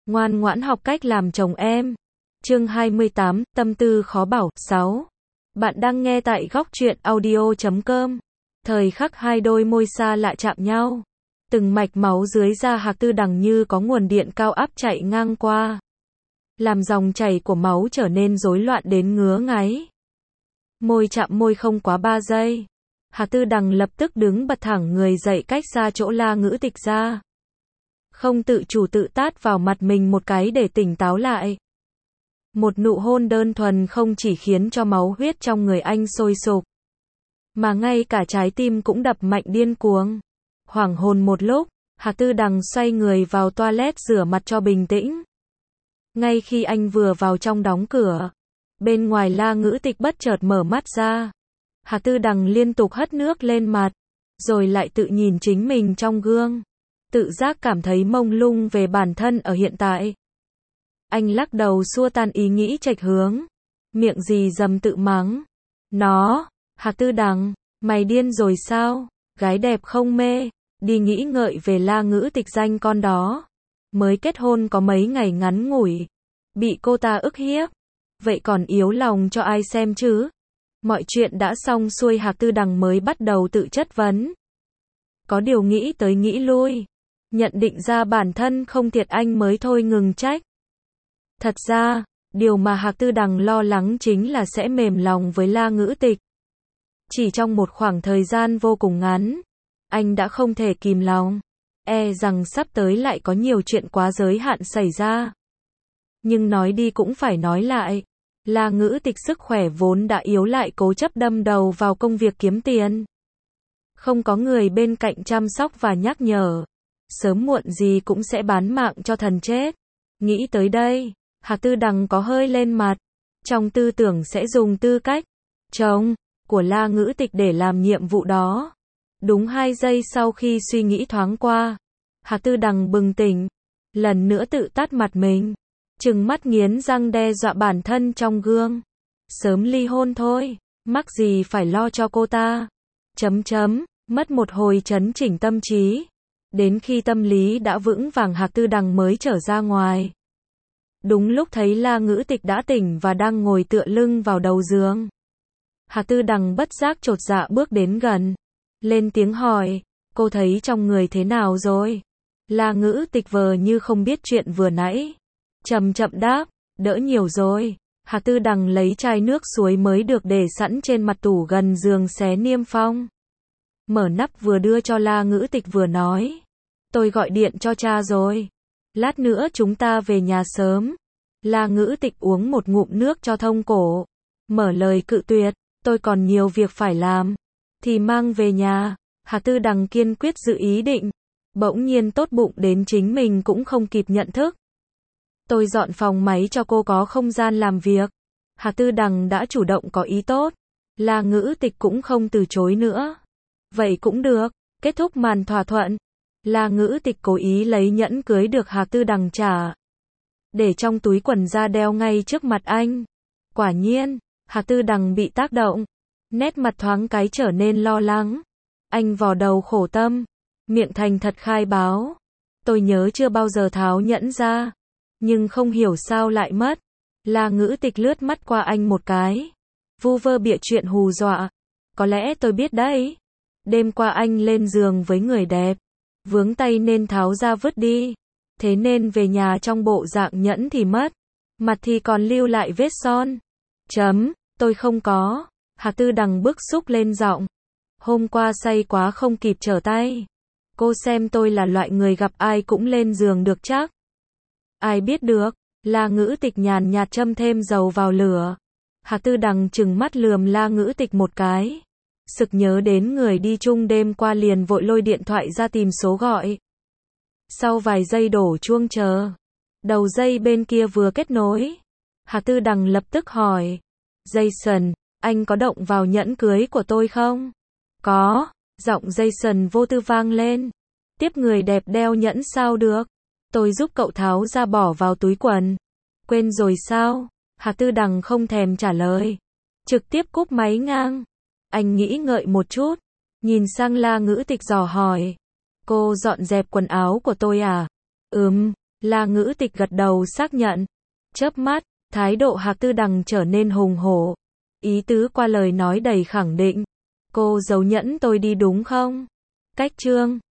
Ngoan ngoãn học cách làm chồng em. Chương 28, tâm tư khó bảo. 6. Bạn đang nghe tại góc truyện audio.com. Thời khắc hai đôi môi xa lạ chạm nhau. Từng mạch máu dưới da Hạc Tư Đằng như có nguồn điện cao áp chạy ngang qua. Làm dòng chảy của máu trở nên rối loạn đến ngứa ngáy. Môi chạm môi không quá 3 giây. Hạc Tư Đằng lập tức đứng bật thẳng người dậy cách xa chỗ La Ngữ Tịch ra. Không tự chủ tự tát vào mặt mình một cái để tỉnh táo lại. Một nụ hôn đơn thuần không chỉ khiến cho máu huyết trong người anh sôi sục, mà ngay cả trái tim cũng đập mạnh điên cuồng. Hoảng hồn một lúc, Hạc Tư Đằng xoay người vào toilet rửa mặt cho bình tĩnh. Ngay khi anh vừa vào trong đóng cửa, bên ngoài La Ngữ Tịch bất chợt mở mắt ra. Hạc Tư Đằng liên tục hất nước lên mặt, rồi lại tự nhìn chính mình trong gương. Tự giác cảm thấy mông lung về bản thân ở hiện tại. Anh lắc đầu xua tan ý nghĩ chệch hướng. Miệng gì dầm tự mắng. Hạc Tư Đằng, mày điên rồi sao? Gái đẹp không mê, đi nghĩ ngợi về La Ngữ Tịch danh con đó. Mới kết hôn có mấy ngày ngắn ngủi, bị cô ta ức hiếp. Vậy còn yếu lòng cho ai xem chứ? Mọi chuyện đã xong xuôi Hạc Tư Đằng mới bắt đầu tự chất vấn. Có điều nghĩ tới nghĩ lui, nhận định ra bản thân không thiệt anh mới thôi ngừng trách. Thật ra, điều mà Hạc Tư Đằng lo lắng chính là sẽ mềm lòng với La Ngữ Tịch. Chỉ trong một khoảng thời gian vô cùng ngắn, anh đã không thể kìm lòng. E rằng sắp tới lại có nhiều chuyện quá giới hạn xảy ra. Nhưng nói đi cũng phải nói lại. La Ngữ Tịch sức khỏe vốn đã yếu lại cố chấp đâm đầu vào công việc kiếm tiền. Không có người bên cạnh chăm sóc và nhắc nhở, sớm muộn gì cũng sẽ bán mạng cho thần chết. Nghĩ tới đây, Hạc Tư Đằng có hơi lên mặt. Trong tư tưởng sẽ dùng tư cách chồng của La Ngữ Tịch để làm nhiệm vụ đó. Đúng 2 giây sau khi suy nghĩ thoáng qua, Hạc Tư Đằng bừng tỉnh, lần nữa tự tát mặt mình, trừng mắt nghiến răng đe dọa bản thân trong gương. Sớm ly hôn thôi, mắc gì phải lo cho cô ta. Mất một hồi trấn chỉnh tâm trí. Đến khi tâm lý đã vững vàng Hạc Tư Đằng mới trở ra ngoài. Đúng lúc thấy La Ngữ Tịch đã tỉnh và đang ngồi tựa lưng vào đầu giường. Hạc Tư Đằng bất giác chột dạ bước đến gần, lên tiếng hỏi, cô thấy trong người thế nào rồi? La Ngữ Tịch vờ như không biết chuyện vừa nãy. Chậm chậm đáp, đỡ nhiều rồi. Hạc Tư Đằng lấy chai nước suối mới được để sẵn trên mặt tủ gần giường xé niêm phong. Mở nắp vừa đưa cho La Ngữ Tịch vừa nói. Tôi gọi điện cho cha rồi. Lát nữa chúng ta về nhà sớm. La Ngữ Tịch uống một ngụm nước cho thông cổ. Mở lời cự tuyệt, tôi còn nhiều việc phải làm. Thì mang về nhà. Hạc Tư Đằng kiên quyết giữ ý định. Bỗng nhiên tốt bụng đến chính mình cũng không kịp nhận thức. Tôi dọn phòng máy cho cô có không gian làm việc. Hạc Tư Đằng đã chủ động có ý tốt. La Ngữ Tịch cũng không từ chối nữa. Vậy cũng được, kết thúc màn thỏa thuận. La Ngữ Tịch cố ý lấy nhẫn cưới được Hạc Tư Đằng trả, để trong túi quần ra đeo ngay trước mặt anh. Quả nhiên, Hạc Tư Đằng bị tác động. Nét mặt thoáng cái trở nên lo lắng. Anh vò đầu khổ tâm, miệng thành thật khai báo. Tôi nhớ chưa bao giờ tháo nhẫn ra, nhưng không hiểu sao lại mất. La Ngữ Tịch lướt mắt qua anh một cái, vu vơ bịa chuyện hù dọa. Có lẽ tôi biết đấy. Đêm qua anh lên giường với người đẹp, vướng tay nên tháo ra vứt đi. Thế nên về nhà trong bộ dạng nhẫn thì mất, mặt thì còn lưu lại vết son. Tôi không có. Hạc Tư Đằng bức xúc lên giọng. Hôm qua say quá không kịp trở tay. Cô xem tôi là loại người gặp ai cũng lên giường được chắc. Ai biết được. La Ngữ Tịch nhàn nhạt châm thêm dầu vào lửa. Hạc Tư Đằng trừng mắt lườm La Ngữ Tịch một cái. Sực nhớ đến người đi chung đêm qua liền vội lôi điện thoại ra tìm số gọi. Sau vài giây đổ chuông chờ, đầu dây bên kia vừa kết nối. Hạc Tư Đằng lập tức hỏi. Jason, anh có động vào nhẫn cưới của tôi không? Có. Giọng Jason vô tư vang lên. Tiếp người đẹp đeo nhẫn sao được? Tôi giúp cậu tháo ra bỏ vào túi quần. Quên rồi sao? Hạc Tư Đằng không thèm trả lời, trực tiếp cúp máy ngang. Anh nghĩ ngợi một chút, nhìn sang La Ngữ Tịch dò hỏi. Cô dọn dẹp quần áo của tôi à? La Ngữ Tịch gật đầu xác nhận. Chớp mắt, thái độ Hạc Tư Đằng trở nên hùng hổ. Ý tứ qua lời nói đầy khẳng định. Cô giấu nhẫn tôi đi đúng không? Cách chương